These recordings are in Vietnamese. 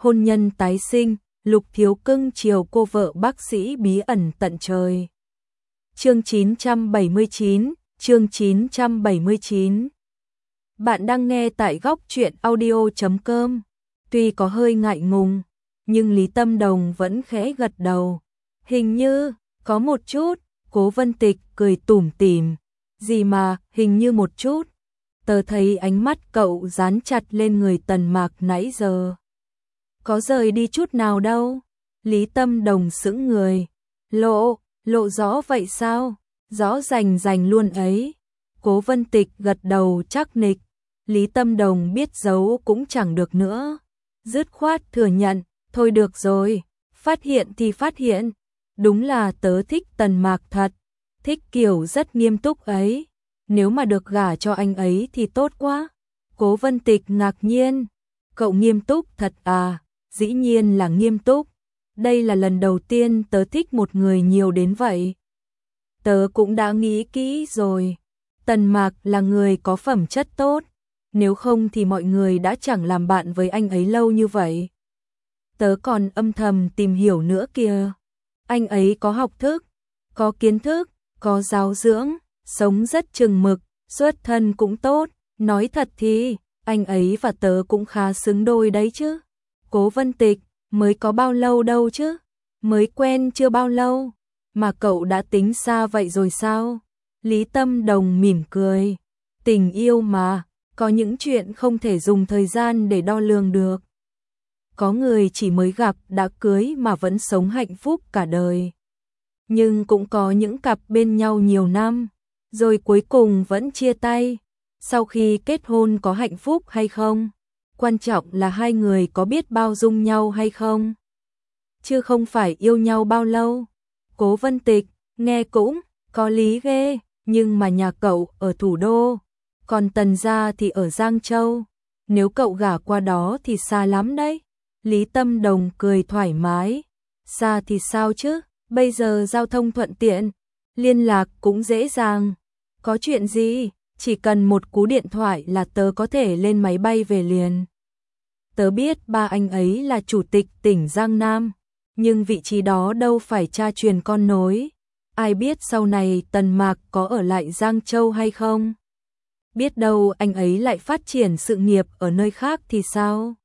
hôn nhân tái sinh, Lục Thiếu cưng chiều cô vợ bác sĩ bí ẩn tận trời. Chương 979, chương 979. Bạn đang nghe tại góc truyện audio.com. Tuy có hơi ngại ngùng, nhưng Lý Tâm Đồng vẫn khẽ gật đầu. Hình như, có một chút, Cố Vân Tịch cười tủm tỉm. Gì mà, hình như một chút. Tớ thấy ánh mắt cậu dán chặt lên người Tần Mạc nãy giờ. Có rời đi chút nào đâu. Lý Tâm Đồng sững người. Lộ rõ vậy sao? Rõ rành luôn ấy. Cố Vân Tịch gật đầu chắc nịch. Lý Tâm Đồng biết giấu cũng chẳng được nữa. Dứt khoát thừa nhận, thôi được rồi, phát hiện thì phát hiện. Đúng là tớ thích Tần Mạc thật, thích kiểu rất nghiêm túc ấy. Nếu mà được gả cho anh ấy thì tốt quá. Cố Vân Tịch ngạc nhiên. Cậu nghiêm túc thật à? Dĩ nhiên là nghiêm túc. Đây là lần đầu tiên tớ thích một người nhiều đến vậy. Tớ cũng đã nghĩ kỹ rồi. Tần Mạc là người có phẩm chất tốt. Nếu không thì mọi người đã chẳng làm bạn với anh ấy lâu như vậy. Tớ còn âm thầm tìm hiểu nữa kìa. Anh ấy có học thức, có kiến thức, có giáo dưỡng, sống rất chừng mực, xuất thân cũng tốt. Nói thật thì, anh ấy và tớ cũng khá xứng đôi đấy chứ. Cố Vân Tịch, mới có bao lâu đâu chứ? Mới quen chưa bao lâu, mà cậu đã tính xa vậy rồi sao? Lý Tâm Đồng mỉm cười. Tình yêu mà, có những chuyện không thể dùng thời gian để đo lường được. Có người chỉ mới gặp đã cưới mà vẫn sống hạnh phúc cả đời. Nhưng cũng có những cặp bên nhau nhiều năm, rồi cuối cùng vẫn chia tay. Sau khi kết hôn có hạnh phúc hay không? Quan trọng là hai người có biết bao dung nhau hay không? Chứ không phải yêu nhau bao lâu. Cố Vân Tịch, nghe cũng có lý ghê, nhưng mà nhà cậu ở thủ đô, còn Tần gia thì ở Giang Châu. Nếu cậu gả qua đó thì xa lắm đấy. Lý Tâm Đồng cười thoải mái. Xa thì sao chứ, bây giờ giao thông thuận tiện, liên lạc cũng dễ dàng. Có chuyện gì, chỉ cần một cú điện thoại là tớ có thể lên máy bay về liền. Tớ biết ba anh ấy là chủ tịch tỉnh Giang Nam, nhưng vị trí đó đâu phải cha truyền con nối. Ai biết sau này Tần Mạc có ở lại Giang Châu hay không? Biết đâu anh ấy lại phát triển sự nghiệp ở nơi khác thì sao?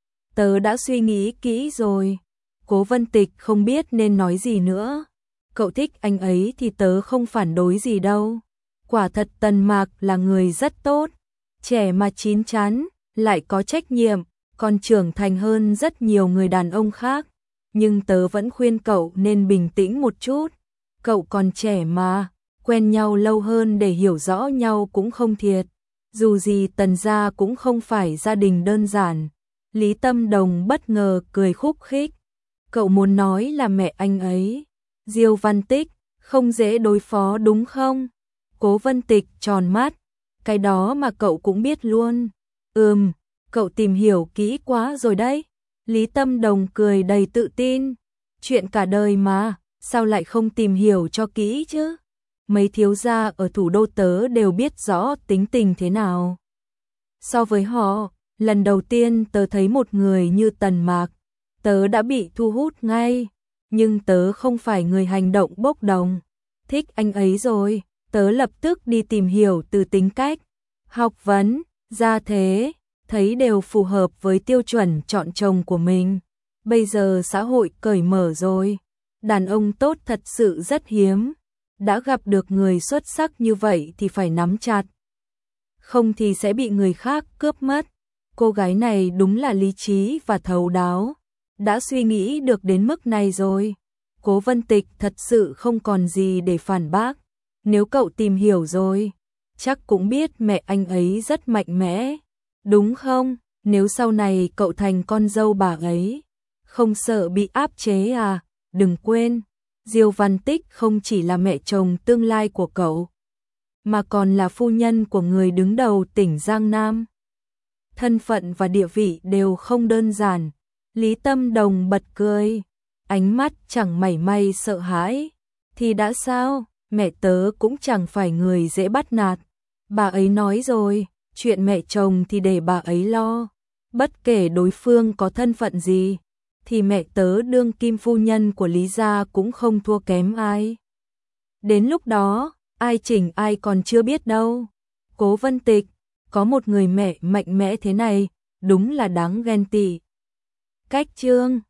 Tớ đã suy nghĩ kỹ rồi. Cố Vân Tịch không biết nên nói gì nữa. Cậu thích anh ấy thì tớ không phản đối gì đâu. Quả thật Tần Mạc là người rất tốt, trẻ mà chín chắn, lại có trách nhiệm, còn trưởng thành hơn rất nhiều người đàn ông khác. Nhưng tớ vẫn khuyên cậu nên bình tĩnh một chút. Cậu còn trẻ mà, quen nhau lâu hơn để hiểu rõ nhau cũng không thiệt. Dù gì Tần gia cũng không phải gia đình đơn giản. Lý Tâm Đồng bất ngờ cười khúc khích. Cậu muốn nói là mẹ anh ấy, Diêu Văn Tích, không dễ đối phó đúng không? Cố Vân Tịch tròn mắt. Cái đó mà cậu cũng biết luôn. Cậu tìm hiểu kỹ quá rồi đấy. Lý Tâm Đồng cười đầy tự tin. Chuyện cả đời mà, sao lại không tìm hiểu cho kỹ chứ? Mấy thiếu gia ở thủ đô tớ đều biết rõ tính tình thế nào. So với họ, lần đầu tiên tớ thấy một người như Tần Mạc, tớ đã bị thu hút ngay. Nhưng tớ không phải người hành động bốc đồng. Thích anh ấy rồi, tớ lập tức đi tìm hiểu từ tính cách, học vấn, gia thế, thấy đều phù hợp với tiêu chuẩn chọn chồng của mình. Bây giờ xã hội cởi mở rồi, đàn ông tốt thật sự rất hiếm. Đã gặp được người xuất sắc như vậy thì phải nắm chặt. Không thì sẽ bị người khác cướp mất. Cô gái này đúng là lý trí và thấu đáo. Đã suy nghĩ được đến mức này rồi. Cố Vân Tịch thật sự không còn gì để phản bác. Nếu cậu tìm hiểu rồi, chắc cũng biết mẹ anh ấy rất mạnh mẽ. Đúng không? Nếu sau này cậu thành con dâu bà ấy, không sợ bị áp chế à? Đừng quên, Diêu Văn Tích không chỉ là mẹ chồng tương lai của cậu, mà còn là phu nhân của người đứng đầu tỉnh Giang Nam. Thân phận và địa vị đều không đơn giản. Lý Tâm Đồng bật cười, ánh mắt chẳng mảy may sợ hãi. Thì đã sao, mẹ tớ cũng chẳng phải người dễ bắt nạt. Bà ấy nói rồi, chuyện mẹ chồng thì để bà ấy lo. Bất kể đối phương có thân phận gì, thì mẹ tớ đương kim phu nhân của Lý gia cũng không thua kém ai. Đến lúc đó, ai chỉnh ai còn chưa biết đâu. Cố Vân Tịch, có một người mẹ mạnh mẽ thế này, đúng là đáng ghen tị. Cách chương